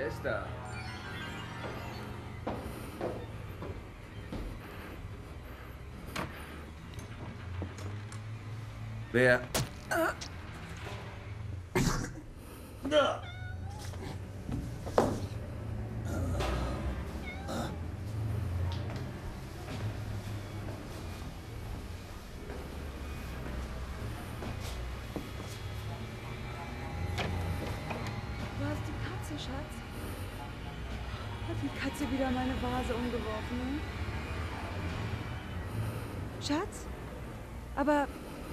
ist da? Wer? Schatz? Hat die Katze wieder meine Vase umgeworfen? Schatz? Aber...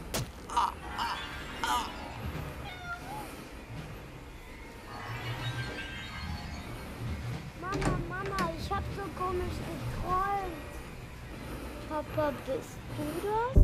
Mama, ich hab so komisch geträumt. Papa, bist du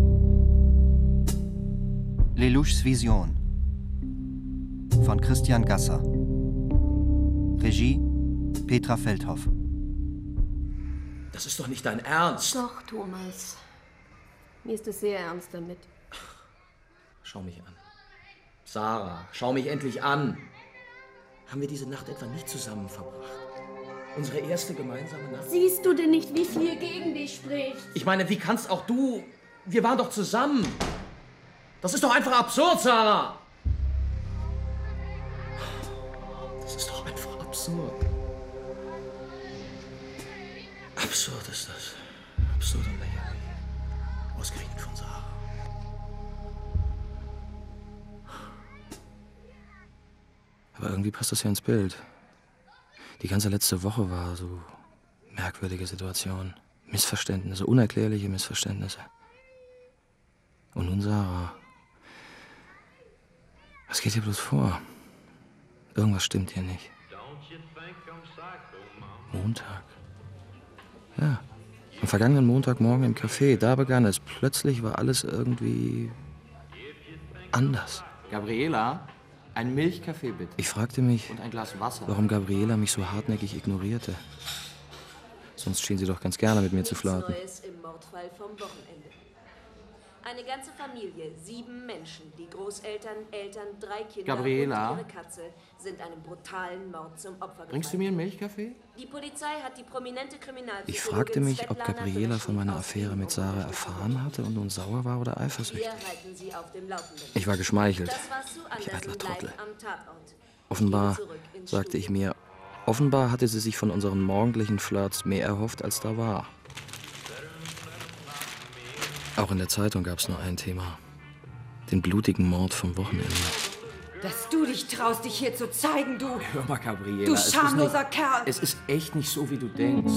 das? Lelouchs Vision von Christian Gasser. Regie Petra Feldhoff. Das ist doch nicht dein Ernst. Doch, Thomas. Mir ist es sehr ernst damit. Schau mich an. Sarah, schau mich endlich an. Haben wir diese Nacht etwa nicht zusammen verbracht? Unsere erste gemeinsame Nacht? Siehst du denn nicht, wie viel gegen dich spricht? Ich meine, wie kannst auch du... Wir waren doch zusammen. Das ist doch einfach absurd, Sarah. Das ist doch einfach absurd. Absurd ist das. Absurd und lächerlich. Ausgerechnet von Sarah. Aber irgendwie passt das ja ins Bild. Die ganze letzte Woche war so merkwürdige Situation. Missverständnisse, unerklärliche Missverständnisse. Und nun Sarah. Was geht hier bloß vor? Irgendwas stimmt hier nicht. Montag. Ja, am vergangenen Montagmorgen im Café, da begann es. Plötzlich war alles irgendwie anders. Gabriela, ein Milchkaffee bitte. Ich fragte mich, Und ein Glas Wasser. warum Gabriela mich so hartnäckig ignorierte. Sonst schien sie doch ganz gerne mit mir zu flirten. Neues im Mordfall vom Wochenende. Eine ganze Familie, 7 Menschen, die Großeltern, Eltern, 3 Kinder Gabriela? und ihre Katze sind einem brutalen Mord zum Opfer gefallen. Bringst du mir einen Milchkaffee? Die Polizei hat die prominente Kriminalpsychologin Ich fragte mich, ob Svetlana Gabriela von meiner Berezhnikow Affäre mit Sarah erfahren hatte und nun sauer war oder eifersüchtig. Wir halten sie auf dem Laufenden. Ich war geschmeichelt. Das war Sue Ich eitler Anderson Trottel. live am Tatort. Offenbar, Gehen zurück ins sagte ich Studio. mir, offenbar hatte sie sich von unseren morgendlichen Flirts mehr erhofft, als da war. Auch in der Zeitung gab es nur ein Thema. Den blutigen Mord vom Wochenende. Dass du dich traust, dich hier zu zeigen, du... Hör mal, Gabriela. Du es ist schamloser nicht, Kerl. Es ist echt nicht so, wie du denkst.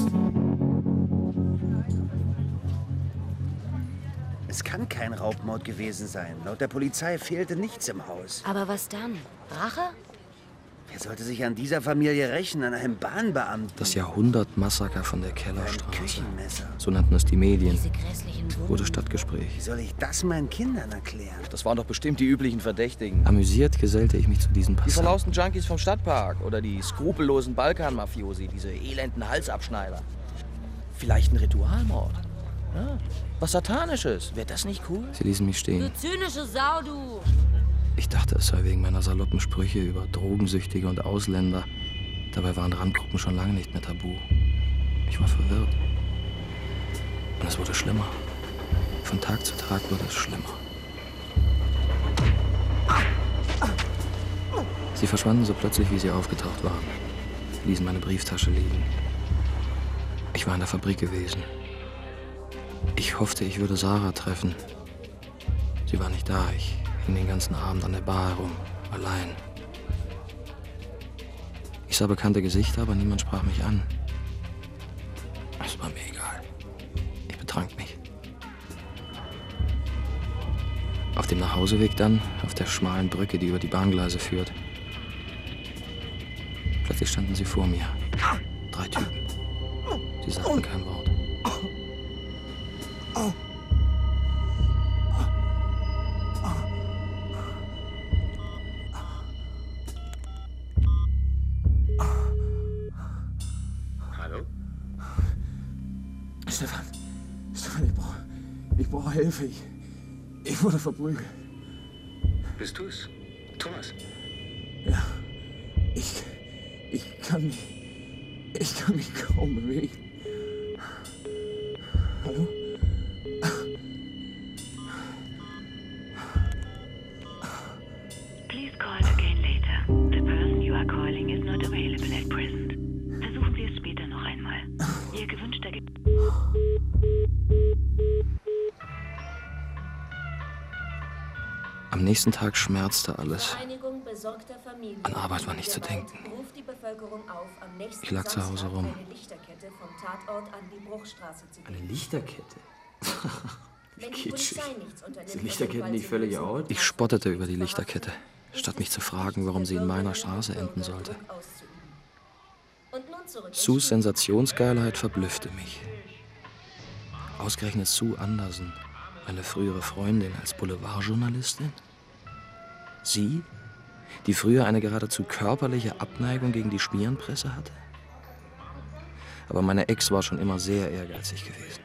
Es kann kein Raubmord gewesen sein. Laut der Polizei fehlte nichts im Haus. Aber was dann? Rache? Wer sollte sich an dieser Familie rächen? An einem Bahnbeamten? Das Jahrhundertmassaker von der Ein Kellerstraße. Küchenmesser. So nannten es die Medien. Diese grässlichen Wunden. Wurde Stadtgespräch. Wie soll ich das meinen Kindern erklären? Das waren doch bestimmt die üblichen Verdächtigen. Amüsiert gesellte ich mich zu diesen Die Passanten. verlausten Junkies vom Stadtpark oder die skrupellosen Balkan-Mafiosi, diese elenden Halsabschneider. Vielleicht ein Ritualmord. Ja, was Satanisches. Wäre das nicht cool? Sie ließen mich Du stehen. zynische Sau, du! Ich dachte, es sei wegen meiner saloppen Sprüche über Drogensüchtige und Ausländer. Dabei waren Randgruppen schon lange nicht mehr tabu. Ich war verwirrt. Und es wurde schlimmer. Von Tag zu Tag wurde es schlimmer. Sie verschwanden so plötzlich, wie sie aufgetaucht waren. Ließen meine Brieftasche liegen. Ich war in der Fabrik gewesen. Ich hoffte, ich würde Sarah treffen. Sie war nicht da. Ich hing den ganzen Abend an der Bar herum, allein. Ich sah bekannte Gesichter, aber niemand sprach mich an. Es war mir egal. Ich betrank mich. Auf dem Nachhauseweg dann, auf der schmalen Brücke, die über die Bahngleise führt. Plötzlich standen sie vor mir. 3 Typen. Sie sagten kein Wort. Hallo? Stefan, ich brauche Hilfe. Ich wurde verprügelt. Bist du's? Thomas? Ja, Ich kann mich kaum bewegen. Hallo? Please call again later. The person you are calling is not available at present. Versuchen Sie es später noch einmal. Ihr gewünschter Am nächsten Tag schmerzte alles. Vereinigung besorgter Familien. An Arbeit war nicht zu denken. Ruft die Bevölkerung auf, am nächsten Ich lag zu Hause rum. Samstag eine Lichterkette vom Tatort an die Bruchstraße zu Eine geben. Lichterkette? Wenn die Polizei nichts unternimmt, Sind Lichterketten nicht völlig out? Ich spottete über die Lichterkette, statt mich zu fragen, warum sie in meiner Straße enden sollte. Sus Sensationsgeilheit verblüffte mich. Ausgerechnet Sue Anderson, meine frühere Freundin, als Boulevardjournalistin? Sie, die früher eine geradezu körperliche Abneigung gegen die Schmierenpresse hatte? Aber meine Ex war schon immer sehr ehrgeizig gewesen.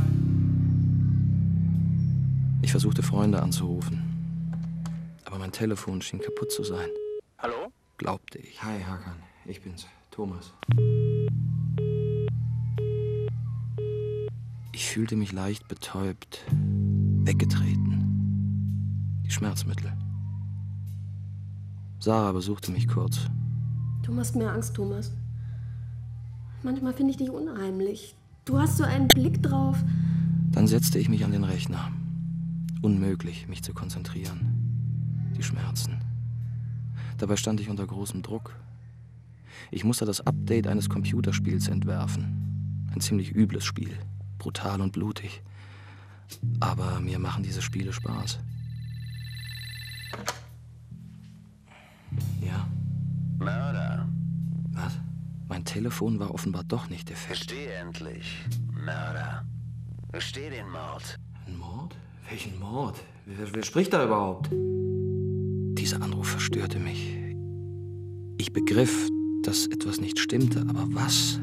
Ich versuchte, Freunde anzurufen. Aber mein Telefon schien kaputt zu sein. Hallo? Glaubte ich. Hi, Hakan. Ich bin's. Thomas. Ich fühlte mich leicht betäubt, weggetreten. Die Schmerzmittel. Sarah besuchte mich kurz. Du machst mir Angst, Thomas. Manchmal finde ich dich unheimlich. Du hast so einen Blick drauf. Dann setzte ich mich an den Rechner. Unmöglich, mich zu konzentrieren. Die Schmerzen. Dabei stand ich unter großem Druck. Ich musste das Update eines Computerspiels entwerfen. Ein ziemlich übles Spiel. Brutal und blutig. Aber mir machen diese Spiele Spaß. Ja? Mörder. Was? Mein Telefon war offenbar doch nicht defekt. Gesteh endlich. Mörder. Gesteh den Mord. Ein Mord? Welchen Mord? Wer spricht da überhaupt? Dieser Anruf verstörte mich. Ich begriff, dass etwas nicht stimmte, aber was?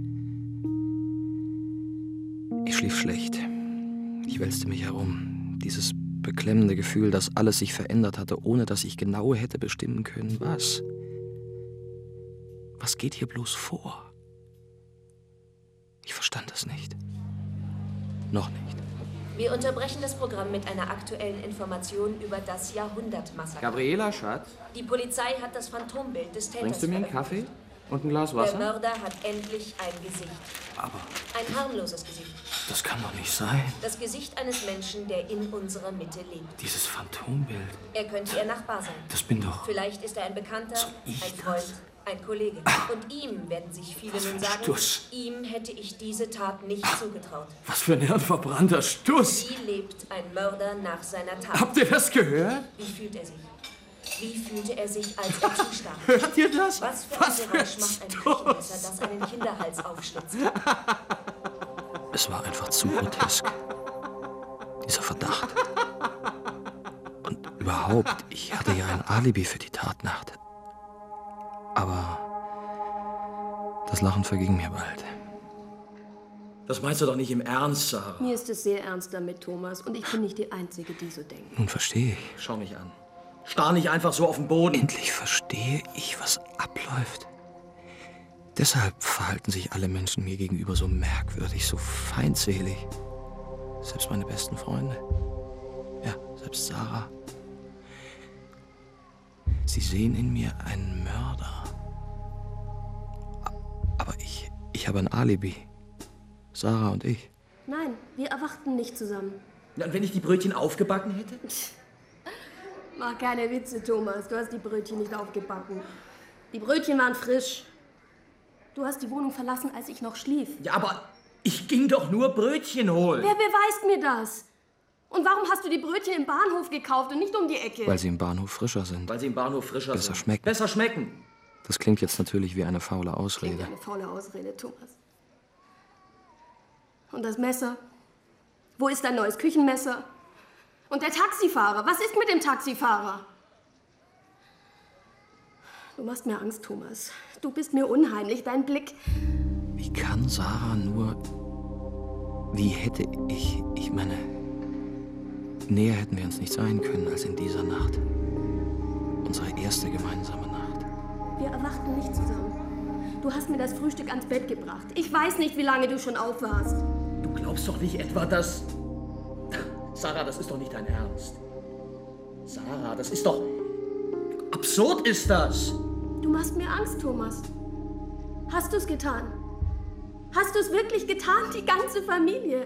Ich schlief schlecht. Ich wälzte mich herum. Dieses beklemmende Gefühl, dass alles sich verändert hatte, ohne dass ich genau hätte bestimmen können, was? Was geht hier bloß vor? Ich verstand es nicht. Noch nicht. Wir unterbrechen das Programm mit einer aktuellen Information über das Jahrhundertmassaker. Gabriela, Schatz, Die Polizei hat das Phantombild des Täters bringst du mir einen veröffentlicht. Kaffee und ein Glas Der Wasser? Mörder hat endlich ein Gesicht. Aber Ein harmloses Gesicht. das kann doch nicht sein. Das Gesicht eines Menschen, der in unserer Mitte lebt. Dieses Phantombild, Er könnte ihr Nachbar sein. das bin doch... Vielleicht ist er ein Bekannter, ein Freund, ein Kollege. Und ihm werden sich viele Was für nun ein sagen, Stuss. ihm hätte ich diese Tat nicht zugetraut. Was für ein hirnverbrannter Stuss! Wie lebt ein Mörder nach seiner Tat? Habt ihr das gehört? Wie fühlt er sich? Wie fühlte er sich, als er zustarb? Hört ihr das? Was für Was ein für Geräusch ein macht ein Stuss. Küchenmesser, das einen Kinderhals aufschlitzt? Es war einfach zu grotesk. Dieser Verdacht. Und überhaupt, ich hatte ja ein Alibi für die Tatnacht. Aber das Lachen verging mir bald. Das meinst du doch nicht im Ernst, Sarah? Mir ist es sehr ernst damit, Thomas. Und ich bin nicht die Einzige, die so denkt. Nun verstehe ich. Schau mich an. Starr nicht einfach so auf den Boden. Endlich verstehe ich, was abläuft. Deshalb verhalten sich alle Menschen mir gegenüber so merkwürdig, so feindselig. Selbst meine besten Freunde. Ja, selbst Sarah. Sie sehen in mir einen Mörder. Aber ich habe ein Alibi. Sarah und ich. Nein, wir erwachten nicht zusammen. Ja, und wenn ich die Brötchen aufgebacken hätte? Mach keine Witze, Thomas. Du hast die Brötchen nicht aufgebacken. Die Brötchen waren frisch. Du hast die Wohnung verlassen, als ich noch schlief. Ja, aber ich ging doch nur Brötchen holen. Wer beweist mir das? Und warum hast du die Brötchen im Bahnhof gekauft und nicht um die Ecke? Weil sie im Bahnhof frischer sind. Weil sie im Bahnhof frischer Besser sind. schmecken. Besser schmecken. Das klingt jetzt natürlich wie eine faule Klingt Ausrede. eine faule Ausrede, Thomas. Und das Messer? Wo ist dein neues Küchenmesser? Und der Taxifahrer? Was ist mit dem Taxifahrer? Du machst mir Angst, Thomas. Du bist mir unheimlich. Dein Blick... Wie kann Sarah nur... Wie hätte ich... Ich meine... Näher hätten wir uns nicht sein können als in dieser Nacht. Unsere erste gemeinsame Nacht. Wir erwachten nicht zusammen. Du hast mir das Frühstück ans Bett gebracht. Ich weiß nicht, wie lange du schon auf warst. Du glaubst doch nicht etwa, dass... Sarah, das ist doch nicht dein Ernst. Sarah, das ist doch... Absurd ist das. Du machst mir Angst, Thomas. Hast du es getan? Hast du es wirklich getan, die ganze Familie?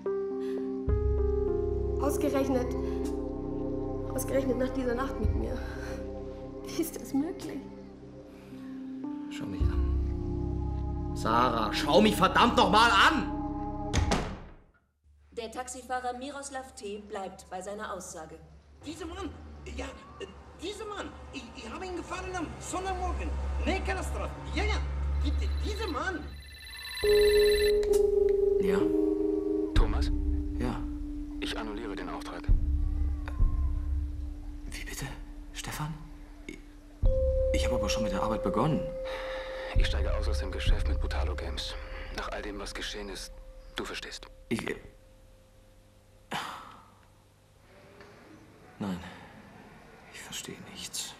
Ausgerechnet nach dieser Nacht mit mir. Wie ist das möglich? Schau mich an. Sarah, schau mich verdammt noch mal an! Der Taxifahrer Miroslav T. bleibt bei seiner Aussage. Dieser Mann, ja, dieser Mann, ich habe ihn gefahren am Sonnenmorgen. Neckarastraße, ja, dieser Mann. Ja? Thomas? Ja. Ich annulliere den Auftrag. Wie bitte? Stefan? Ich habe aber schon mit der Arbeit begonnen. Ich steige aus dem Geschäft mit Brutalo Games. Nach all dem, was geschehen ist, du verstehst. Nein, ich verstehe nichts.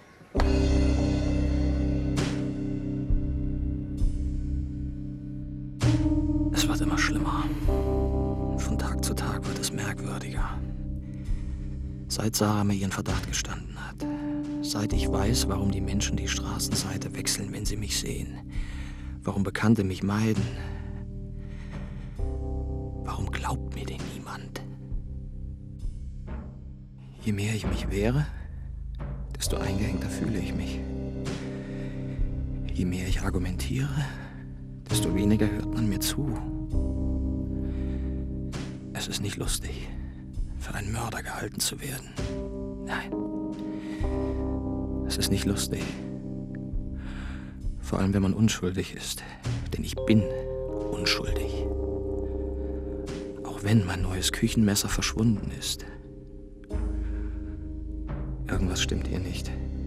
Es wird immer schlimmer. Von Tag zu Tag wird es merkwürdiger. Seit Sarah mir ihren Verdacht gestanden hat. Seit ich weiß, warum die Menschen die Straßenseite wechseln, wenn sie mich sehen. Warum Bekannte mich meiden. Warum glaubt mir denn niemand? Je mehr ich mich wehre, desto eingehängter fühle ich mich. Je mehr ich argumentiere, desto weniger hört man mir zu. Es ist nicht lustig, für einen Mörder gehalten zu werden. Nein, es ist nicht lustig. Vor allem, wenn man unschuldig ist. Denn ich bin unschuldig. Auch wenn mein neues Küchenmesser verschwunden ist. Irgendwas stimmt hier nicht.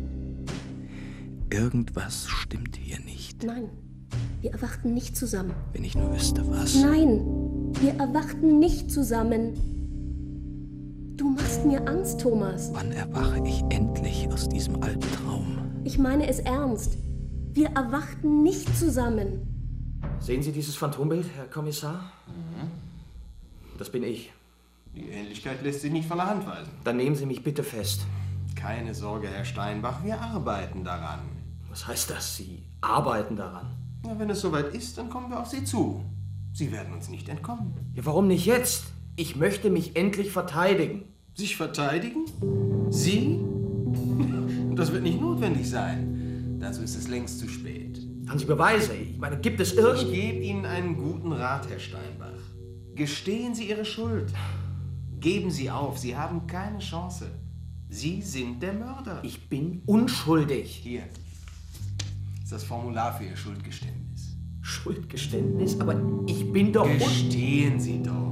Irgendwas stimmt hier nicht. Nein, wir erwachten nicht zusammen. Wenn ich nur wüsste, was. Nein, wir erwachten nicht zusammen. Du machst mir Angst, Thomas. Wann erwache ich endlich aus diesem Albtraum? Ich meine es ernst. Wir erwachten nicht zusammen. Sehen Sie dieses Phantombild, Herr Kommissar? Das bin ich. Die Ähnlichkeit lässt sich nicht von der Hand weisen. Dann nehmen Sie mich bitte fest. Keine Sorge, Herr Steinbach, wir arbeiten daran. Was heißt das? Sie arbeiten daran? Na, wenn es soweit ist, dann kommen wir auf Sie zu. Sie werden uns nicht entkommen. Ja, warum nicht jetzt? Ich möchte mich endlich verteidigen. Sich verteidigen? Sie? Das wird nicht notwendig sein. Dazu ist es längst zu spät. Haben Sie Beweise? Ich meine, gibt es Ich gebe Ihnen einen guten Rat, Herr Steinbach. Gestehen Sie Ihre Schuld. Geben Sie auf, Sie haben keine Chance. Sie sind der Mörder. Ich bin unschuldig. Hier ist das Formular für Ihr Schuldgeständnis. Schuldgeständnis? Aber ich bin doch... Gestehen Sie doch.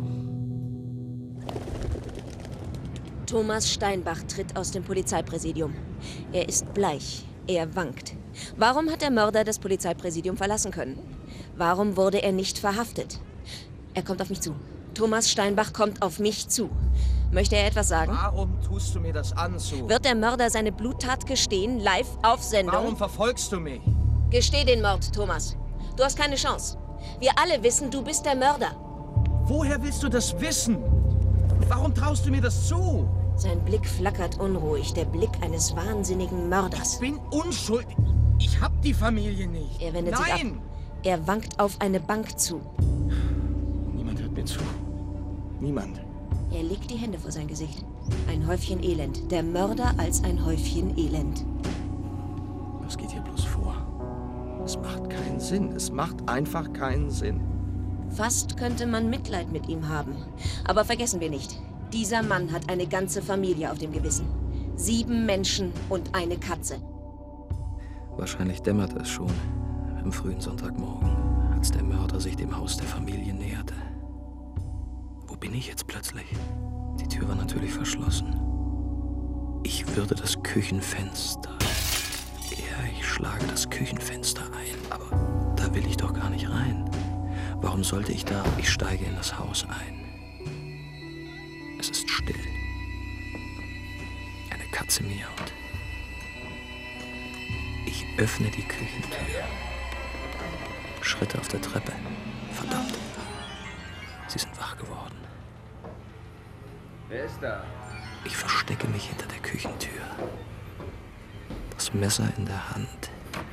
Thomas Steinbach tritt aus dem Polizeipräsidium. Er ist bleich. Er wankt. Warum hat der Mörder das Polizeipräsidium verlassen können? Warum wurde er nicht verhaftet? Er kommt auf mich zu. Thomas Steinbach kommt auf mich zu. Möchte er etwas sagen? Warum tust du mir das an, Sue? Wird der Mörder seine Bluttat gestehen, live auf Sendung? Warum verfolgst du mich? Gesteh den Mord, Thomas. Du hast keine Chance. Wir alle wissen, du bist der Mörder. Woher willst du das wissen? Warum traust du mir das zu? Sein Blick flackert unruhig, der Blick eines wahnsinnigen Mörders. Ich bin unschuldig. Ich hab die Familie nicht. Er wendet sich ab. Er wankt auf eine Bank zu. Niemand hört mir zu. Niemand. Er legt die Hände vor sein Gesicht. Ein Häufchen Elend. Der Mörder als ein Häufchen Elend. Was geht hier bloß vor? Es macht keinen Sinn. Es macht einfach keinen Sinn. Fast könnte man Mitleid mit ihm haben. Aber vergessen wir nicht, dieser Mann hat eine ganze Familie auf dem Gewissen. 7 Menschen und eine Katze. Wahrscheinlich dämmerte es schon am frühen Sonntagmorgen, als der Mörder sich dem Haus der Familie näherte. Wo bin ich jetzt plötzlich? Die Tür war natürlich verschlossen. Ich würde das Küchenfenster... Ja, ich schlage das Küchenfenster ein, aber da will ich doch gar nicht rein. Warum sollte ich da? Ich steige in das Haus ein. Es ist still. Eine Katze miaut. Ich öffne die Küchentür. Schritte auf der Treppe. Verdammt. Sie sind wach geworden. Wer ist da? Ich verstecke mich hinter der Küchentür. Das Messer in der Hand.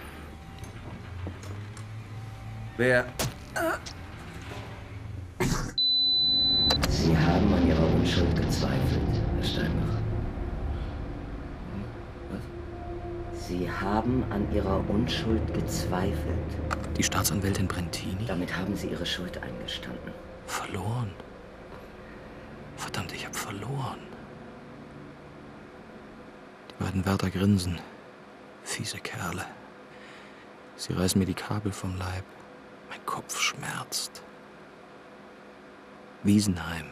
Wer? Sie haben an Ihrer Unschuld gezweifelt, Herr Steinbach. Was? Sie haben an Ihrer Unschuld gezweifelt. Die Staatsanwältin Brentini? Damit haben Sie Ihre Schuld eingestanden. Verloren? Verdammt, ich habe verloren. Die beiden Wärter grinsen. Fiese Kerle. Sie reißen mir die Kabel vom Leib. Mein Kopf schmerzt. Wiesenheim.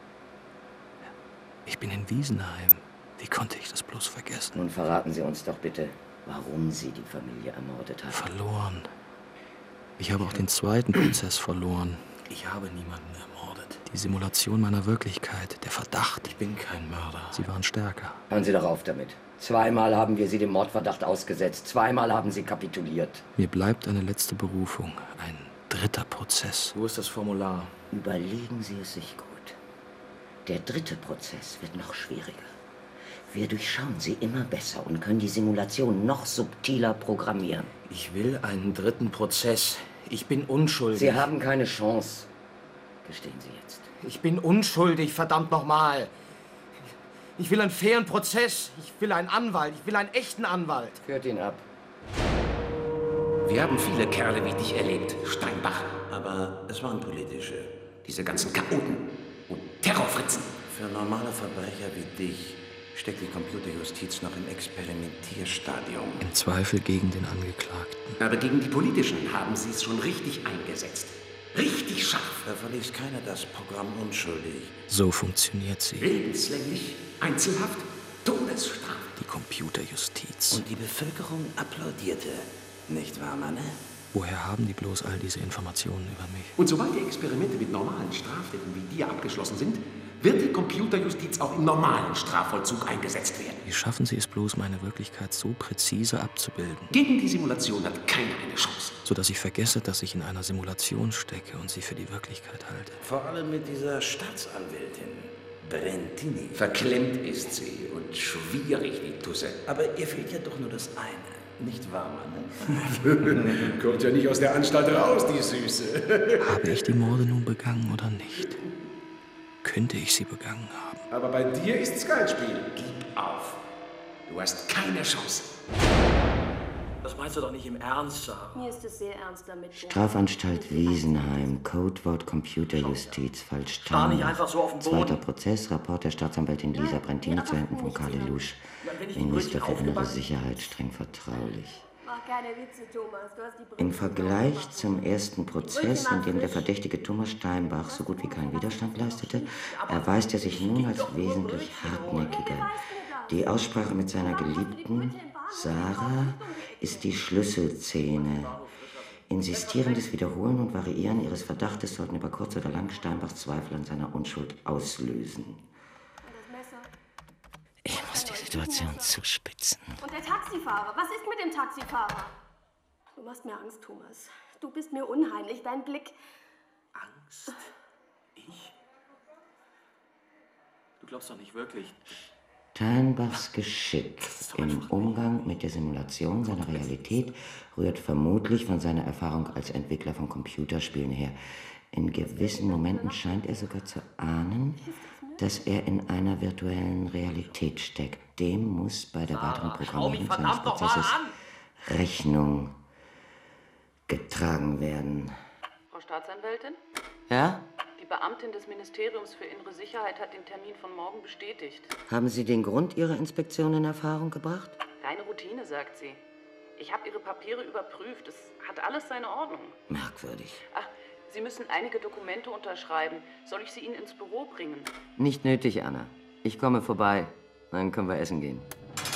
Ich bin in Wiesenheim. Wie konnte ich das bloß vergessen? Nun verraten Sie uns doch bitte, warum Sie die Familie ermordet haben. Verloren. Ich habe auch den zweiten Prozess verloren. Ich habe niemanden ermordet. Die Simulation meiner Wirklichkeit, der Verdacht. Ich bin kein Mörder. Sie waren stärker. Hören Sie doch auf damit. Zweimal haben wir Sie dem Mordverdacht ausgesetzt. Zweimal haben Sie kapituliert. Mir bleibt eine letzte Berufung. Ein dritter Prozess. Wo ist das Formular? Überlegen Sie es sich gut. Der dritte Prozess wird noch schwieriger. Wir durchschauen sie immer besser und können die Simulation noch subtiler programmieren. Ich will einen dritten Prozess. Ich bin unschuldig. Sie haben keine Chance. Gestehen Sie jetzt. Ich bin unschuldig, verdammt nochmal. Ich will einen fairen Prozess. Ich will einen Anwalt. Ich will einen echten Anwalt. Führt ihn ab. Wir haben viele Kerle wie dich erlebt, Steinbach. Aber es waren politische. Diese ganzen Chaoten und Terrorfritzen. Für normale Verbrecher wie dich steckt die Computerjustiz noch im Experimentierstadium. Im Zweifel gegen den Angeklagten. Aber gegen die Politischen haben sie es schon richtig eingesetzt. Richtig scharf. Da verließ keiner das Programm unschuldig. So funktioniert sie. Lebenslänglich, Einzelhaft, Todesstrafe. Die Computerjustiz. Und die Bevölkerung applaudierte. Nicht wahr, Manne? Woher haben die bloß all diese Informationen über mich? Und sobald die Experimente mit normalen Straftätern wie dir abgeschlossen sind, wird die Computerjustiz auch im normalen Strafvollzug eingesetzt werden. Wie schaffen Sie es bloß, meine Wirklichkeit so präzise abzubilden? Gegen die Simulation hat keiner eine Chance. Sodass ich vergesse, dass ich in einer Simulation stecke und sie für die Wirklichkeit halte. Vor allem mit dieser Staatsanwältin, Brentini. Verklemmt ist sie und schwierig, die Tusse. Aber ihr fehlt ja doch nur das eine. Nicht wahr, Mann? Kommt ja nicht aus der Anstalt raus, die Süße. Habe ich die Morde nun begangen oder nicht? Könnte ich sie begangen haben? Aber bei dir ist's kein Spiel. Gib auf. Du hast keine Chance. Das meinst du doch nicht im Ernst, Sarah. Mir ist es sehr ernst damit. Strafanstalt Wiesenheim, Codewort Computerjustiz, Fall Starr nicht einfach so auf den Boden. Zweiter Prozess, Rapport der Staatsanwältin Lisa Brentini zu Händen von Karl Lelouch. Minister für innere Sicherheit, streng vertraulich. Mach keine Witze, Thomas. Du hast die Brüche Im Vergleich zum ersten Prozess, in dem der verdächtige Thomas Steinbach so gut wie keinen Widerstand leistete, erweist er sich nun als wesentlich hartnäckiger. Die Aussprache mit seiner Geliebten, Sarah, ist die Schlüsselszene. Insistierendes Wiederholen und Variieren ihres Verdachtes sollten über kurz oder lang Steinbachs Zweifel an seiner Unschuld auslösen. Ich muss die Situation zuspitzen. Und der Taxifahrer? Was ist mit dem Taxifahrer? Du machst mir Angst, Thomas. Du bist mir unheimlich. Dein Blick... Angst? Ich? Du glaubst doch nicht wirklich... Steinbachs Geschick im Umgang mit der Simulation seiner Realität rührt vermutlich von seiner Erfahrung als Entwickler von Computerspielen her. In gewissen Momenten scheint er sogar zu ahnen, dass er in einer virtuellen Realität steckt. Dem muss bei der weiteren Programmierung seines Prozesses Rechnung getragen werden. Frau Staatsanwältin? Ja? Die Beamtin des Ministeriums für Innere Sicherheit hat den Termin von morgen bestätigt. Haben Sie den Grund Ihrer Inspektion in Erfahrung gebracht? Reine Routine, sagt sie. Ich habe Ihre Papiere überprüft. Es hat alles seine Ordnung. Merkwürdig. Ach, Sie müssen einige Dokumente unterschreiben. Soll ich sie Ihnen ins Büro bringen? Nicht nötig, Anna. Ich komme vorbei. Dann können wir essen gehen.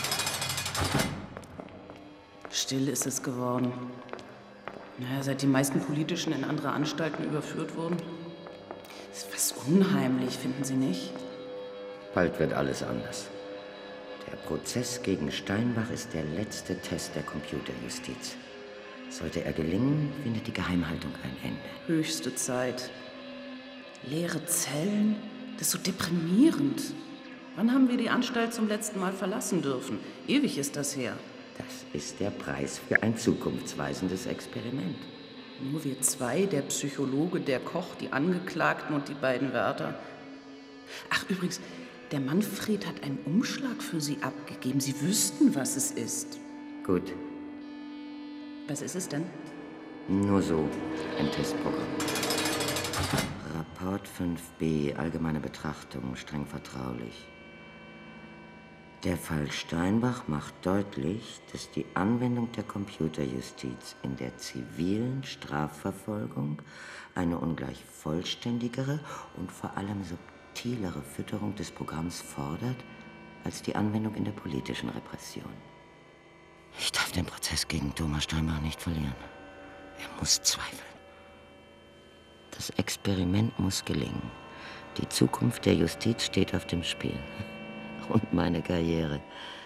Still ist es geworden. Naja, seit die meisten Politischen in andere Anstalten überführt wurden. Das ist was unheimlich, finden Sie nicht? Bald wird alles anders. Der Prozess gegen Steinbach ist der letzte Test der Computerjustiz. Sollte er gelingen, findet die Geheimhaltung ein Ende. Höchste Zeit. Leere Zellen? Das ist so deprimierend. Wann haben wir die Anstalt zum letzten Mal verlassen dürfen? Ewig ist das her. Das ist der Preis für ein zukunftsweisendes Experiment. Nur wir zwei, der Psychologe, der Koch, die Angeklagten und die beiden Wärter. Ach, übrigens, der Manfred hat einen Umschlag für Sie abgegeben. Sie wüssten, was es ist. Gut. Was ist es denn? Nur so, ein Testprogramm. Rapport 5b, allgemeine Betrachtung, streng vertraulich. Der Fall Steinbach macht deutlich, dass die Anwendung der Computerjustiz in der zivilen Strafverfolgung eine ungleich vollständigere und vor allem subtilere Fütterung des Programms fordert, als die Anwendung in der politischen Repression. Ich darf den Prozess gegen Thomas Steinbach nicht verlieren. Er muss zweifeln. Das Experiment muss gelingen. Die Zukunft der Justiz steht auf dem Spiel. Und meine Karriere.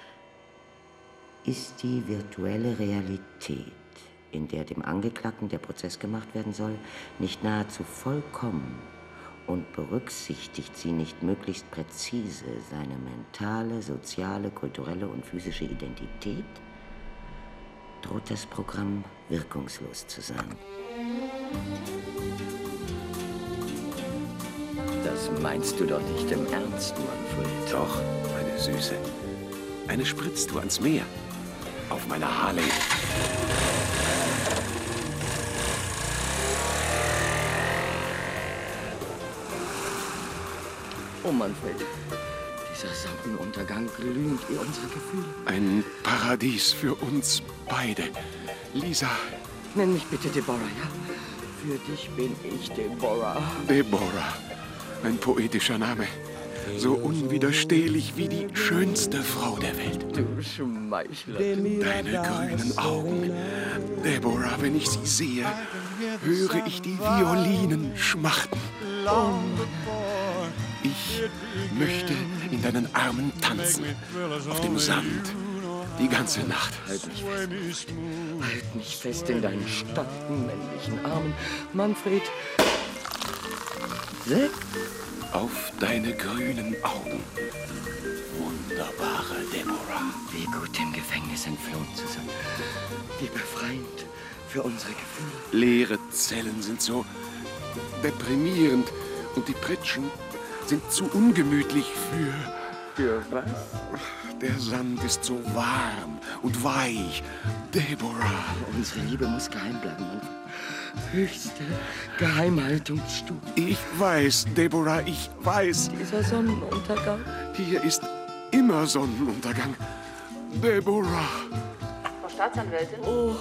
Ist die virtuelle Realität, in der dem Angeklagten der Prozess gemacht werden soll, nicht nahezu vollkommen und berücksichtigt sie nicht möglichst präzise seine mentale, soziale, kulturelle und physische Identität, droht das Programm wirkungslos zu sein. Das meinst du doch nicht im Ernst, Manfred. Doch, meine Süße. Eine spritzt du ans Meer. Auf meiner Harley. Oh, Manfred. Dieser Sonnenuntergang glüht wie unsere Gefühle. Ein Paradies für uns beide. Lisa. Nenn mich bitte Deborah, ja? Für dich bin ich Deborah. Deborah. Ein poetischer Name. So unwiderstehlich wie die schönste Frau der Welt. Du Schmeichler. Deine grünen Augen. Deborah, wenn ich sie sehe, höre ich die Violinen schmachten. Ich möchte in deinen Armen tanzen, auf dem Sand, die ganze Nacht. Halt mich fest, Manfred. Halt mich fest in deinen starken männlichen Armen, Manfred. Auf deine grünen Augen. Wunderbare Deborah. Wie gut, dem Gefängnis entflohen zu sein. Wie befreiend für unsere Gefühle. Leere Zellen sind so deprimierend und die Pritschen sind zu ungemütlich Für was? Der Sand ist so warm und weich. Deborah. Unsere Liebe muss geheim bleiben, Manfred. Höchste Geheimhaltungsstufe. Ich weiß, Deborah, ich weiß. Dieser Sonnenuntergang. Hier ist immer Sonnenuntergang. Deborah. Frau Staatsanwältin? Oh,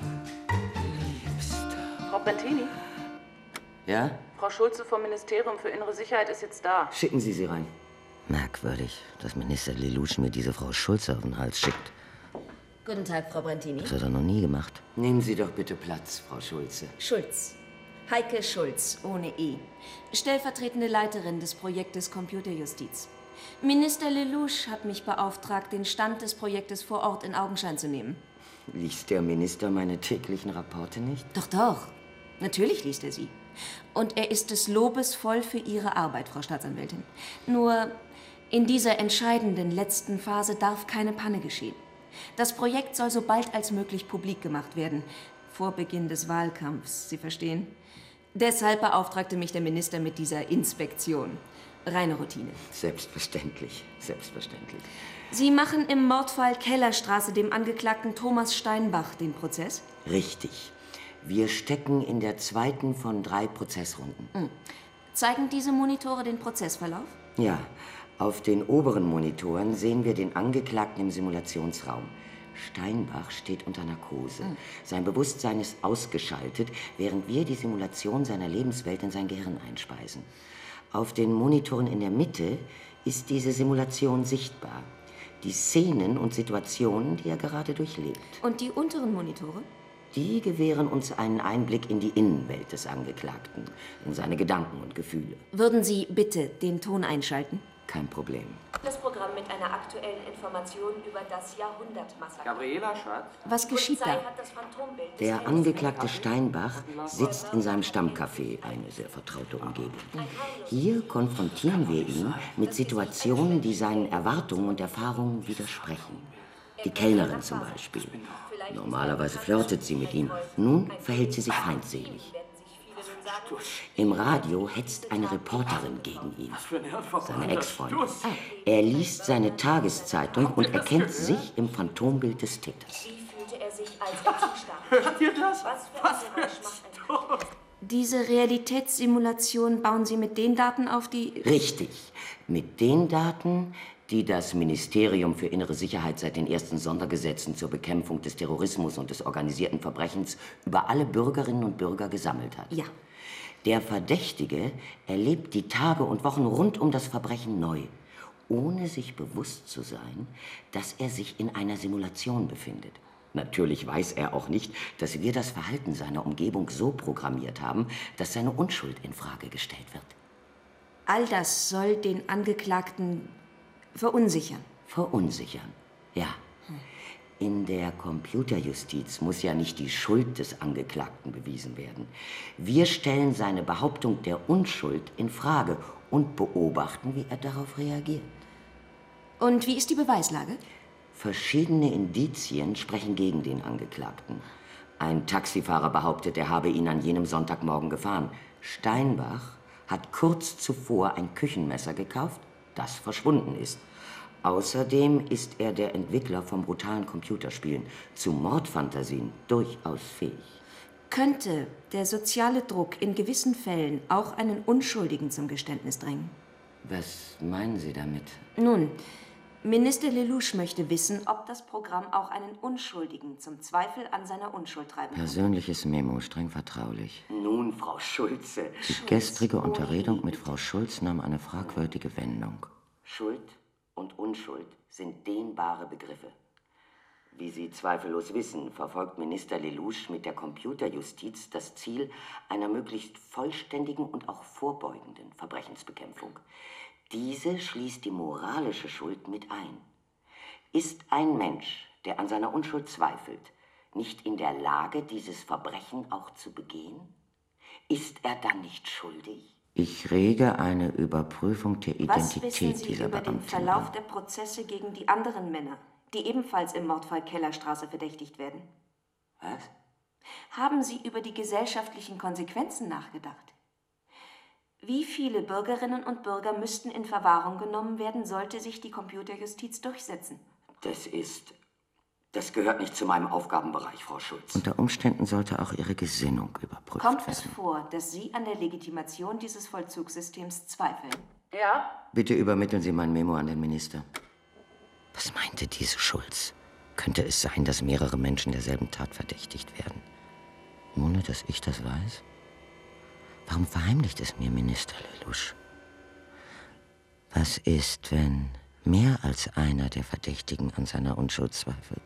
Liebster. Frau Brentini? Ja? Frau Schulze vom Ministerium für Innere Sicherheit ist jetzt da. Schicken Sie sie rein. Merkwürdig, dass Minister Lelouch mir diese Frau Schulze auf den Hals schickt. Guten Tag, Frau Brentini. Das hat er noch nie gemacht. Nehmen Sie doch bitte Platz, Frau Schulze. Schulz. Heike Schulz, ohne E. Stellvertretende Leiterin des Projektes Computerjustiz. Minister Lelouch hat mich beauftragt, den Stand des Projektes vor Ort in Augenschein zu nehmen. Liest der Minister meine täglichen Rapporte nicht? Doch, doch. Natürlich liest er sie. Und er ist des Lobes voll für Ihre Arbeit, Frau Staatsanwältin. Nur in dieser entscheidenden letzten Phase darf keine Panne geschehen. Das Projekt soll so bald als möglich publik gemacht werden. Vor Beginn des Wahlkampfs, Sie verstehen? Deshalb beauftragte mich der Minister mit dieser Inspektion. Reine Routine. Selbstverständlich, selbstverständlich. Sie machen im Mordfall Kellerstraße dem Angeklagten Thomas Steinbach den Prozess? Richtig. Wir stecken in der zweiten von 3 Prozessrunden. Zeigen diese Monitore den Prozessverlauf? Ja, auf den oberen Monitoren sehen wir den Angeklagten im Simulationsraum. Steinbach steht unter Narkose. Sein Bewusstsein ist ausgeschaltet, während wir die Simulation seiner Lebenswelt in sein Gehirn einspeisen. Auf den Monitoren in der Mitte ist diese Simulation sichtbar. Die Szenen und Situationen, die er gerade durchlebt. Und die unteren Monitore? Die gewähren uns einen Einblick in die Innenwelt des Angeklagten, in seine Gedanken und Gefühle. Würden Sie bitte den Ton einschalten? kein Problem. Das Programm mit einer aktuellen Information über das Jahrhundertmassaker. Gabriela, Schatz? Was geschieht da? Der Angeklagte Steinbach sitzt in seinem Stammcafé, eine sehr vertraute Umgebung. Hier konfrontieren wir ihn mit Situationen, die seinen Erwartungen und Erfahrungen widersprechen. Die Kellnerin zum Beispiel. Normalerweise flirtet sie mit ihm. Nun verhält sie sich feindselig. Im Radio hetzt eine Reporterin gegen ihn, seine Ex-Freundin. Er liest seine Tageszeitung und erkennt sich im Phantombild des Täters. Wie fühlte er sich, als er zustarb? Hört ihr das? Was für ein Diese Realitätssimulation bauen Sie mit den Daten auf, die... Richtig, mit den Daten, die das Ministerium für Innere Sicherheit seit den ersten Sondergesetzen zur Bekämpfung des Terrorismus und des organisierten Verbrechens über alle Bürgerinnen und Bürger gesammelt hat. Ja. Der Verdächtige erlebt die Tage und Wochen rund um das Verbrechen neu, ohne sich bewusst zu sein, dass er sich in einer Simulation befindet. Natürlich weiß er auch nicht, dass wir das Verhalten seiner Umgebung so programmiert haben, dass seine Unschuld in Frage gestellt wird. All das soll den Angeklagten verunsichern. Verunsichern, ja. In der Computerjustiz muss ja nicht die Schuld des Angeklagten bewiesen werden. Wir stellen seine Behauptung der Unschuld in Frage und beobachten, wie er darauf reagiert. Und wie ist die Beweislage? Verschiedene Indizien sprechen gegen den Angeklagten. Ein Taxifahrer behauptet, er habe ihn an jenem Sonntagmorgen gefahren. Steinbach hat kurz zuvor ein Küchenmesser gekauft, das verschwunden ist. Außerdem ist er der Entwickler von brutalen Computerspielen, zu Mordfantasien durchaus fähig. Könnte der soziale Druck in gewissen Fällen auch einen Unschuldigen zum Geständnis drängen? Was meinen Sie damit? Nun, Minister Lelouch möchte wissen, ob das Programm auch einen Unschuldigen zum Zweifel an seiner Unschuld treiben kann. Persönliches Memo, streng vertraulich. Nun, Frau Schulze. Die gestrige Unterredung mit Frau Schulz nahm eine fragwürdige Wendung. Schuld und Unschuld sind dehnbare Begriffe. Wie Sie zweifellos wissen, verfolgt Minister Lelouch mit der Computerjustiz das Ziel einer möglichst vollständigen und auch vorbeugenden Verbrechensbekämpfung. Diese schließt die moralische Schuld mit ein. Ist ein Mensch, der an seiner Unschuld zweifelt, nicht in der Lage, dieses Verbrechen auch zu begehen? Ist er dann nicht schuldig? Ich rege eine Überprüfung der Was Identität wissen Sie dieser über den Beamtin Verlauf an. der Prozesse gegen die anderen Männer, die ebenfalls im Mordfall Kellerstraße verdächtigt werden? Was? Haben Sie über die gesellschaftlichen Konsequenzen nachgedacht? Wie viele Bürgerinnen und Bürger müssten in Verwahrung genommen werden, sollte sich die Computerjustiz durchsetzen? Das gehört nicht zu meinem Aufgabenbereich, Frau Schulz. Unter Umständen sollte auch Ihre Gesinnung überprüft Kommt werden. es vor, dass Sie an der Legitimation dieses Vollzugssystems zweifeln? Ja? Bitte übermitteln Sie mein Memo an den Minister. Was meinte diese Schulz? Könnte es sein, dass mehrere Menschen derselben Tat verdächtigt werden? Ohne dass ich das weiß? Warum verheimlicht es mir Minister Lelouch? Was ist, wenn mehr als einer der Verdächtigen an seiner Unschuld zweifelt?